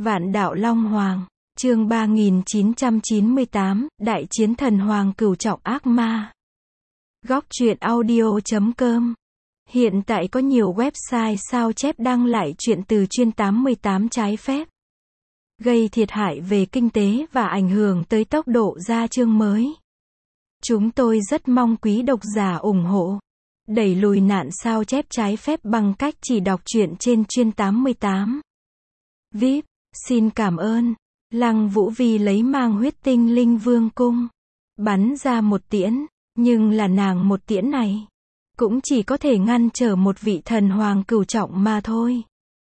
Vạn đạo Long Hoàng, chương 3998, Đại chiến thần hoàng cửu trọng ác ma. Góc truyện audio.com. Hiện tại có nhiều website sao chép đăng lại truyện từ chuyên 88 trái phép, gây thiệt hại về kinh tế và ảnh hưởng tới tốc độ ra chương mới. Chúng tôi rất mong quý độc giả ủng hộ, đẩy lùi nạn sao chép trái phép bằng cách chỉ đọc truyện trên chuyên 88. VIP, xin cảm ơn. Lăng Vũ Vi lấy mang huyết tinh linh vương cung, bắn ra một tiễn, nhưng là nàng một tiễn này cũng chỉ có thể ngăn trở một vị thần hoàng cửu trọng mà thôi.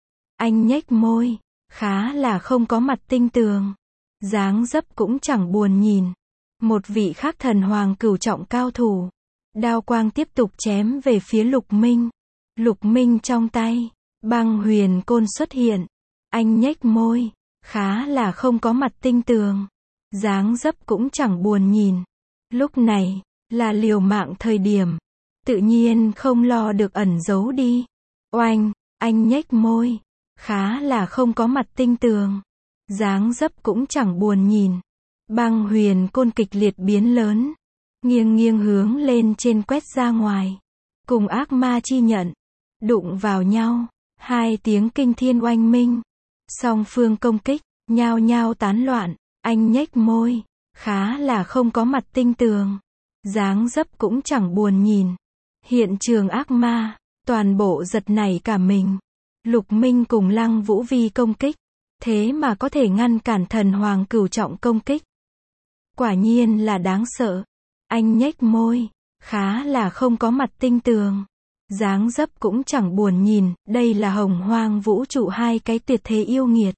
Anh nhếch môi, khá là không có mặt tinh tường, dáng dấp cũng chẳng buồn nhìn. Một vị khác thần hoàng cửu trọng cao thủ, đao quang tiếp tục chém về phía Lục Minh. Lục Minh trong tay băng huyền côn xuất hiện, anh nhếch môi, khá là không có mặt tinh tường, dáng dấp cũng chẳng buồn nhìn. Lúc này là liều mạng thời điểm, tự nhiên không lo được ẩn giấu đi. Oanh, anh nhếch môi, khá là không có mặt tinh tường, dáng dấp cũng chẳng buồn nhìn. Băng huyền côn kịch liệt biến lớn, nghiêng nghiêng hướng lên trên quét ra ngoài, cùng ác ma chi nhận đụng vào nhau, hai tiếng kinh thiên oanh minh, song phương công kích nhao nhao tán loạn. Anh nhếch môi, khá là không có mặt tinh tường, dáng dấp cũng chẳng buồn nhìn. Hiện trường ác ma toàn bộ giật nảy cả mình. Lục Minh cùng Lăng Vũ Vi công kích, thế mà có thể ngăn cản thần hoàng cửu trọng công kích, quả nhiên là đáng sợ. Anh nhếch môi, khá là không có mặt tinh tường, dáng dấp cũng chẳng buồn nhìn. Đây là hồng hoang vũ trụ hai cái tuyệt thế yêu nghiệt,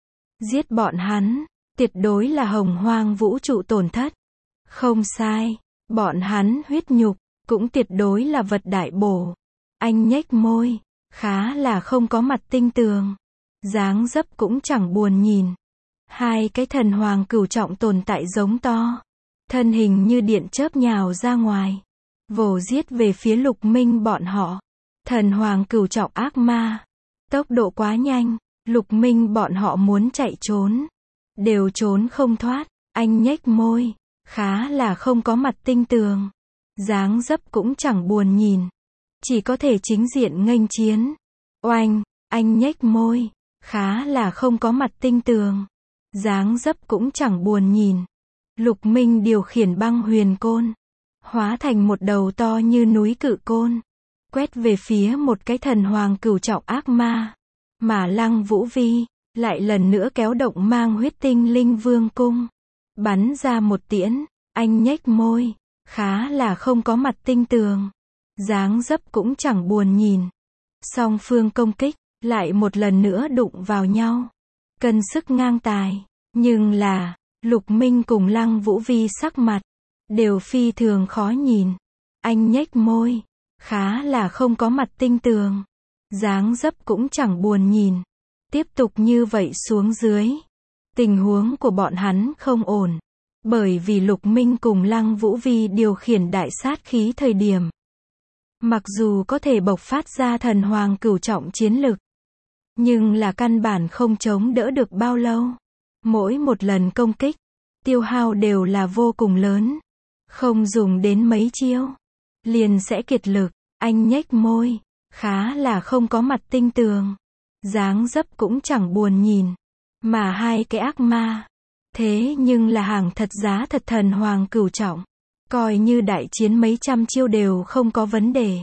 giết bọn hắn tuyệt đối là hồng hoang vũ trụ tổn thất. Không sai, bọn hắn huyết nhục cũng tuyệt đối là vật đại bổ. Anh nhếch môi, khá là không có mặt tinh tường, dáng dấp cũng chẳng buồn nhìn. Hai cái thần hoàng cửu trọng tồn tại giống to, thân hình như điện chớp nhào ra ngoài, vồ giết về phía Lục Minh bọn họ. Thần hoàng cửu trọng ác ma, tốc độ quá nhanh, Lục Minh bọn họ muốn chạy trốn, đều trốn không thoát. Anh nhếch môi, khá là không có mặt tinh tường, dáng dấp cũng chẳng buồn nhìn, chỉ có thể chính diện nghênh chiến. Oanh, anh nhếch môi, khá là không có mặt tinh tường, dáng dấp cũng chẳng buồn nhìn. Lục Minh điều khiển băng huyền côn, hóa thành một đầu to như núi cự côn, quét về phía một cái thần hoàng cửu trọng ác ma. Mà Lăng Vũ Vi lại lần nữa kéo động mang huyết tinh linh vương cung, bắn ra một tiễn. Anh nhếch môi, khá là không có mặt tinh tường, dáng dấp cũng chẳng buồn nhìn. Song phương công kích lại một lần nữa đụng vào nhau, cân sức ngang tài, nhưng là Lục Minh cùng Lăng Vũ Vi sắc mặt đều phi thường khó nhìn. Anh nhếch môi, khá là không có mặt tinh tường, dáng dấp cũng chẳng buồn nhìn. Tiếp tục như vậy xuống dưới, tình huống của bọn hắn không ổn, bởi vì Lục Minh cùng Lăng Vũ Vi điều khiển đại sát khí thời điểm, mặc dù có thể bộc phát ra thần hoàng cửu trọng chiến lực, nhưng là căn bản không chống đỡ được bao lâu. Mỗi một lần công kích, tiêu hao đều là vô cùng lớn, không dùng đến mấy chiêu, liền sẽ kiệt lực. Anh nhếch môi, khá là không có mặt tinh tường, dáng dấp cũng chẳng buồn nhìn. Mà hai cái ác ma, thế nhưng là hàng thật giá thật thần hoàng cửu trọng, coi như đại chiến mấy trăm chiêu đều không có vấn đề.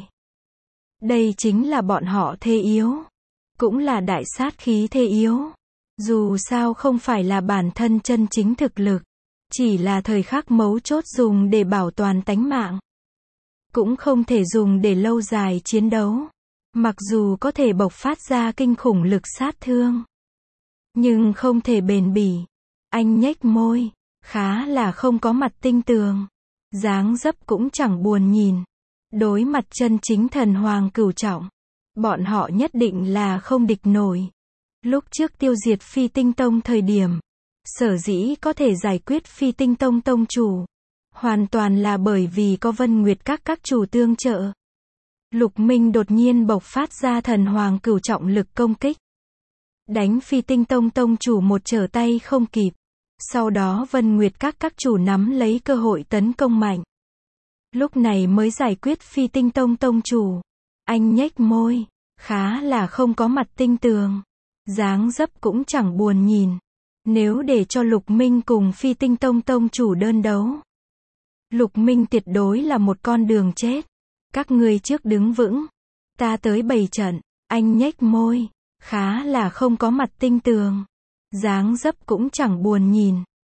Đây chính là bọn họ thế yếu, cũng là đại sát khí thế yếu. Dù sao không phải là bản thân chân chính thực lực, chỉ là thời khắc mấu chốt dùng để bảo toàn tánh mạng, cũng không thể dùng để lâu dài chiến đấu. Mặc dù có thể bộc phát ra kinh khủng lực sát thương, nhưng không thể bền bỉ. Anh nhếch môi, khá là không có mặt tinh tường, dáng dấp cũng chẳng buồn nhìn. Đối mặt chân chính thần hoàng cửu trọng, bọn họ nhất định là không địch nổi. Lúc trước tiêu diệt Phi Tinh Tông thời điểm, sở dĩ có thể giải quyết Phi Tinh Tông tông chủ, hoàn toàn là bởi vì có Vân Nguyệt các chủ tương trợ. Lục Minh đột nhiên bộc phát ra thần hoàng cửu trọng lực công kích, đánh Phi Tinh Tông tông chủ một trở tay không kịp. Sau đó Vân Nguyệt các chủ nắm lấy cơ hội tấn công mạnh. Lúc này mới giải quyết Phi Tinh Tông tông chủ. Anh nhếch môi, khá là không có mặt tinh tường. Dáng dấp cũng chẳng buồn nhìn. Nếu để cho Lục Minh cùng Phi Tinh Tông tông chủ đơn đấu, Lục Minh tuyệt đối là một con đường chết. Các ngươi trước đứng vững, ta tới bày trận. Anh nhếch môi, khá là không có mặt tinh tường. Dáng dấp cũng chẳng buồn nhìn.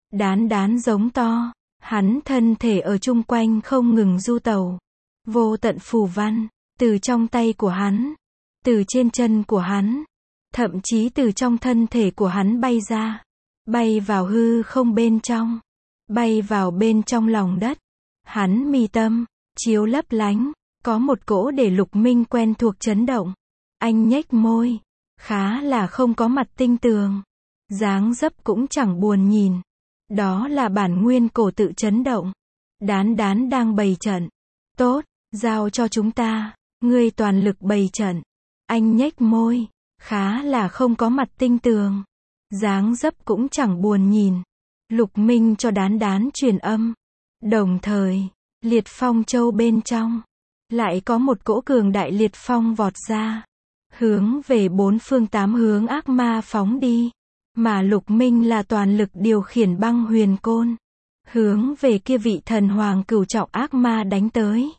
Đán giống to. Hắn thân thể ở chung quanh không ngừng du tẩu. Vô tận phù văn, từ trong tay của hắn, từ trên chân của hắn, thậm chí từ trong thân thể của hắn bay ra, bay vào hư không bên trong, bay vào bên trong lòng đất. Hắn mi tâm, chiếu lấp lánh, có một cỗ để Lục Minh quen thuộc chấn động. Anh nhếch môi, khá là không có mặt tinh tường. Dáng dấp cũng chẳng buồn nhìn. Đó là bản nguyên cổ tự chấn động. Đán đang bày trận. Tốt, giao cho chúng ta, ngươi toàn lực bày trận. Anh nhếch môi, khá là không có mặt tinh tường. Dáng dấp cũng chẳng buồn nhìn. Lục Minh cho đán truyền âm. Đồng thời, liệt phong châu bên trong, lại có một cỗ cường đại liệt phong vọt ra, hướng về bốn phương tám hướng ác ma phóng đi. Mà Lục Minh là toàn lực điều khiển băng huyền côn, hướng về kia vị thần hoàng cửu trọng ác ma đánh tới.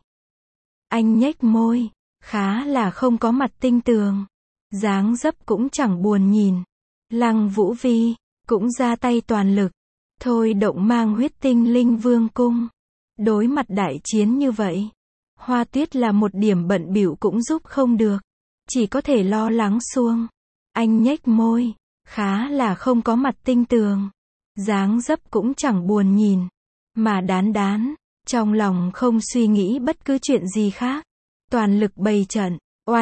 Anh nhếch môi, khá là không có mặt tinh tường. Dáng dấp cũng chẳng buồn nhìn. Lăng Vũ Vi, cũng ra tay toàn lực. Thôi động mang huyết tinh linh vương cung. Đối mặt đại chiến như vậy, Hoa Tuyết là một điểm bận bịu cũng giúp không được. Chỉ có thể lo lắng xuông. Anh nhếch môi, khá là không có mặt tinh tường. Dáng dấp cũng chẳng buồn nhìn. Mà đán, trong lòng không suy nghĩ bất cứ chuyện gì khác. Toàn lực bày trận,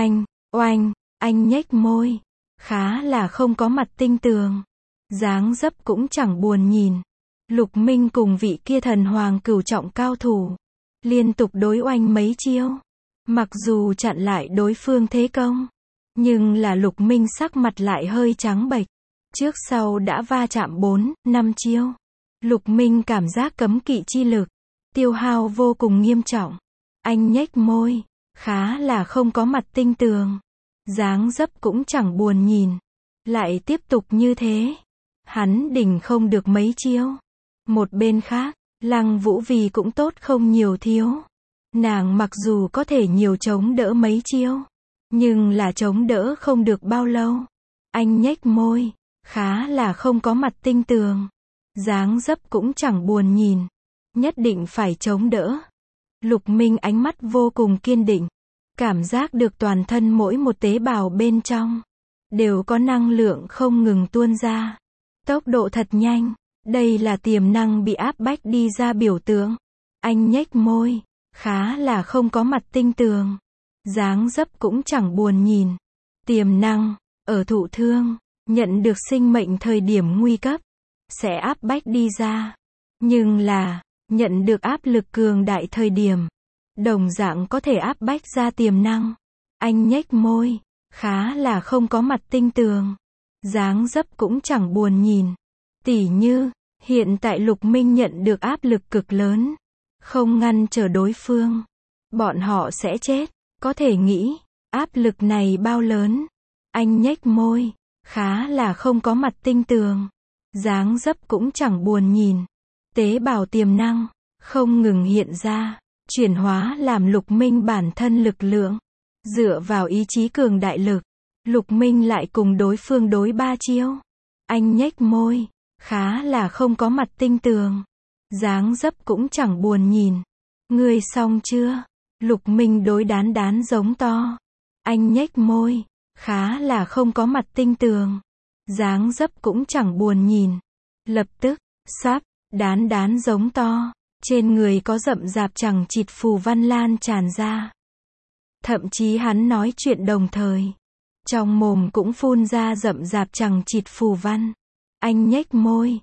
oanh, anh nhếch môi. Khá là không có mặt tinh tường. Dáng dấp cũng chẳng buồn nhìn. Lục Minh cùng vị kia thần hoàng cửu trọng cao thủ, liên tục đối oanh mấy chiêu. Mặc dù chặn lại đối phương thế công, nhưng là Lục Minh sắc mặt lại hơi trắng bệch. Trước sau đã va chạm 4-5 chiêu. Lục Minh cảm giác cấm kỵ chi lực, tiêu hao vô cùng nghiêm trọng. Anh nhếch môi, khá là không có mặt tinh tường. Dáng dấp cũng chẳng buồn nhìn. Lại tiếp tục như thế, hắn đỉnh không được mấy chiêu. Một bên khác, Lăng Vũ Vi cũng tốt không nhiều thiếu. Nàng mặc dù có thể nhiều chống đỡ mấy chiêu, nhưng là chống đỡ không được bao lâu. Anh nhếch môi, khá là không có mặt tinh tường. Dáng dấp cũng chẳng buồn nhìn. Nhất định phải chống đỡ. Lục Minh ánh mắt vô cùng kiên định. Cảm giác được toàn thân mỗi một tế bào bên trong đều có năng lượng không ngừng tuôn ra. Tốc độ thật nhanh. Đây là tiềm năng bị áp bách đi ra biểu tượng. Anh nhếch môi, khá là không có mặt tinh tường. Dáng dấp cũng chẳng buồn nhìn. Tiềm năng, ở thụ thương, nhận được sinh mệnh thời điểm nguy cấp, sẽ áp bách đi ra. Nhưng là, nhận được áp lực cường đại thời điểm, đồng dạng có thể áp bách ra tiềm năng. Anh nhếch môi, khá là không có mặt tinh tường. Dáng dấp cũng chẳng buồn nhìn. Tỉ như, hiện tại Lục Minh nhận được áp lực cực lớn, không ngăn trở đối phương, bọn họ sẽ chết. Có thể nghĩ, áp lực này bao lớn. Anh nhếch môi, khá là không có mặt tinh tường. Dáng dấp cũng chẳng buồn nhìn. Tế bào tiềm năng, không ngừng hiện ra, chuyển hóa làm Lục Minh bản thân lực lượng. Dựa vào ý chí cường đại lực, Lục Minh lại cùng đối phương đối 3 chiêu. Anh nhếch môi, khá là không có mặt tinh tường. Dáng dấp cũng chẳng buồn nhìn. Ngươi xong chưa? Lục Minh đối đán giống to. Anh nhếch môi, khá là không có mặt tinh tường. Dáng dấp cũng chẳng buồn nhìn. Lập tức, sắp, đán giống to. Trên người có rậm rạp chằng chịt phù văn lan tràn ra. Thậm chí hắn nói chuyện đồng thời, trong mồm cũng phun ra rậm rạp chằng chịt phù văn. Anh nhếch môi,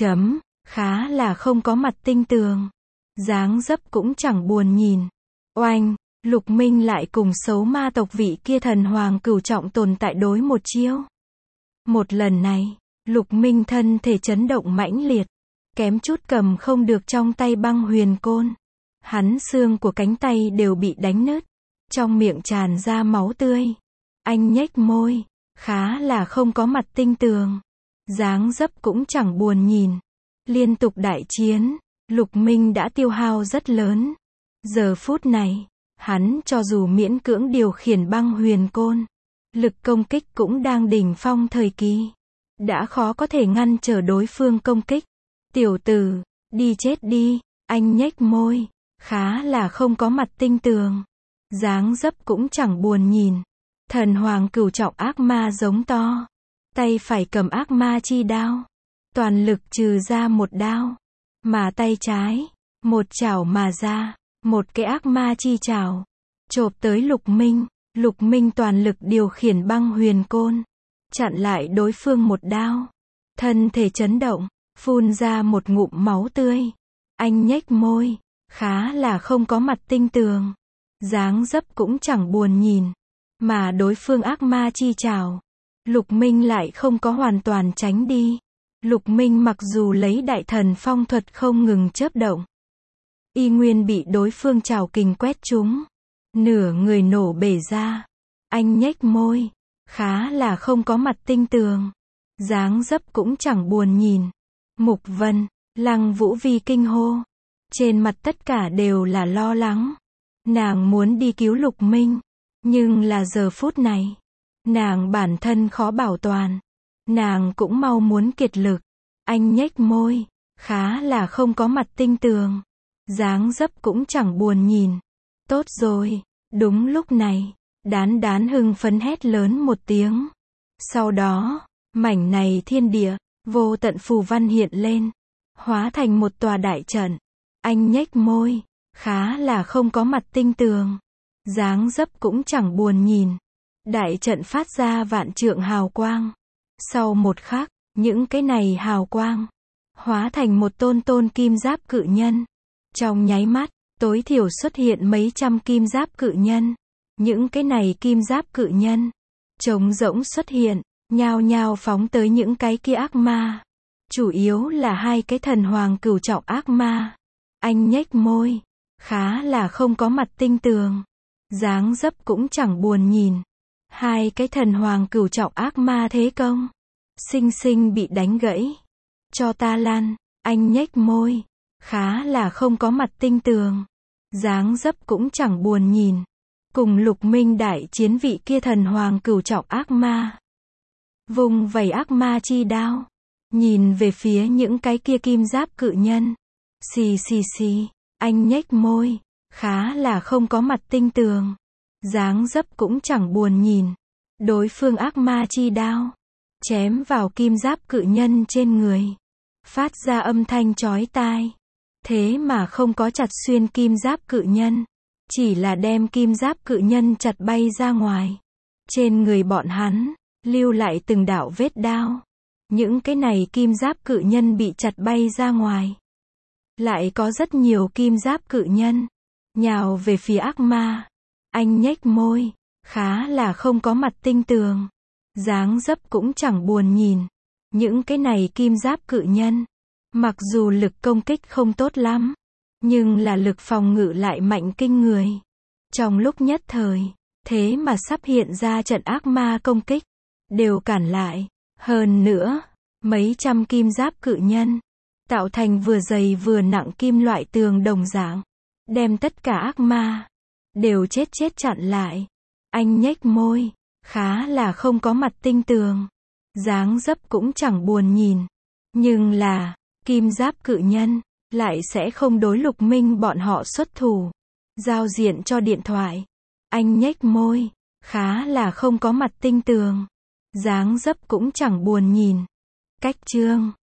khá là không có mặt tinh tường. Dáng dấp cũng chẳng buồn nhìn. Oanh, Lục Minh lại cùng xấu ma tộc vị kia thần hoàng cửu trọng tồn tại đối một chiêu. Một lần này, Lục Minh thân thể chấn động mãnh liệt, kém chút cầm không được trong tay băng huyền côn. Hắn xương của cánh tay đều bị đánh nứt, trong miệng tràn ra máu tươi. Anh nhếch môi, khá là không có mặt tinh tường. Dáng dấp cũng chẳng buồn nhìn. Liên tục đại chiến, Lục Minh đã tiêu hao rất lớn. Giờ phút này, hắn cho dù miễn cưỡng điều khiển băng huyền côn, lực công kích cũng đang đỉnh phong thời kỳ. Đã khó có thể ngăn trở đối phương công kích. Tiểu tử, đi chết đi, anh nhếch môi, khá là không có mặt tinh tường. Dáng dấp cũng chẳng buồn nhìn. Thần hoàng cửu trọng ác ma giống to. Tay phải cầm ác ma chi đao. Toàn lực trừ ra một đao. Mà tay trái, một chảo mà ra, một cái ác ma chi chảo. Chộp tới Lục Minh. Lục Minh toàn lực điều khiển băng huyền côn. Chặn lại đối phương một đao. Thân thể chấn động, phun ra một ngụm máu tươi. Anh nhếch môi, khá là không có mặt tinh tường. Dáng dấp cũng chẳng buồn nhìn. Mà đối phương ác ma chi chảo, Lục Minh lại không có hoàn toàn tránh đi. Lục Minh mặc dù lấy đại thần phong thuật không ngừng chớp động, y nguyên bị đối phương chảo kình quét trúng. Nửa người nổ bể ra. Anh nhếch môi, khá là không có mặt tinh tường. Dáng dấp cũng chẳng buồn nhìn. Mục Vân, Lăng Vũ Vi kinh hô. Trên mặt tất cả đều là lo lắng. Nàng muốn đi cứu Lục Minh. Nhưng là giờ phút này, nàng bản thân khó bảo toàn. Nàng cũng mau muốn kiệt lực. Anh nhếch môi, khá là không có mặt tinh tường. Dáng dấp cũng chẳng buồn nhìn. Tốt rồi, đúng lúc này, Đán Đán hưng phấn hét lớn một tiếng. Sau đó, mảnh này thiên địa, vô tận phù văn hiện lên, hóa thành một tòa đại trận. Anh nhếch môi, khá là không có mặt tinh tường. Dáng dấp cũng chẳng buồn nhìn. Đại trận phát ra vạn trượng hào quang. Sau một khắc, những cái này hào quang hóa thành một tôn kim giáp cự nhân. Trong nháy mắt, tối thiểu xuất hiện mấy trăm kim giáp cự nhân. Những cái này kim giáp cự nhân trống rỗng xuất hiện, nhao nhao phóng tới những cái kia ác ma. Chủ yếu là hai cái thần hoàng cửu trọng ác ma. Anh nhếch môi, khá là không có mặt tinh tường. Dáng dấp cũng chẳng buồn nhìn. Hai cái thần hoàng cửu trọng ác ma thế công, xinh xinh bị đánh gãy. Cho ta lăn, anh nhếch môi, khá là không có mặt tinh tường. Dáng dấp cũng chẳng buồn nhìn. Cùng Lục Minh đại chiến vị kia thần hoàng cửu trọng ác ma. Vùng vẩy ác ma chi đao. Nhìn về phía những cái kia kim giáp cự nhân. Xì xì xì, anh nhếch môi, khá là không có mặt tinh tường. Dáng dấp cũng chẳng buồn nhìn. Đối phương ác ma chi đao chém vào kim giáp cự nhân trên người, phát ra âm thanh chói tai. Thế mà không có chặt xuyên kim giáp cự nhân, chỉ là đem kim giáp cự nhân chặt bay ra ngoài. Trên người bọn hắn lưu lại từng đạo vết đao. Những cái này kim giáp cự nhân bị chặt bay ra ngoài. Lại có rất nhiều kim giáp cự nhân nhào về phía ác ma. Anh nhếch môi, khá là không có mặt tinh tường. Dáng dấp cũng chẳng buồn nhìn. Những cái này kim giáp cự nhân, mặc dù lực công kích không tốt lắm, nhưng là lực phòng ngự lại mạnh kinh người. Trong lúc nhất thời, thế mà sắp hiện ra trận ác ma công kích, đều cản lại. Hơn nữa, mấy trăm kim giáp cự nhân, tạo thành vừa dày vừa nặng kim loại tường đồng dạng, đem tất cả ác ma đều chết chặn lại. Anh nhếch môi, khá là không có mặt tinh tường. Dáng dấp cũng chẳng buồn nhìn. Nhưng là, kim giáp cự nhân lại sẽ không đối Lục Minh bọn họ xuất thủ. Giao diện cho điện thoại. Anh nhếch môi, khá là không có mặt tinh tường. Dáng dấp cũng chẳng buồn nhìn. Cách chương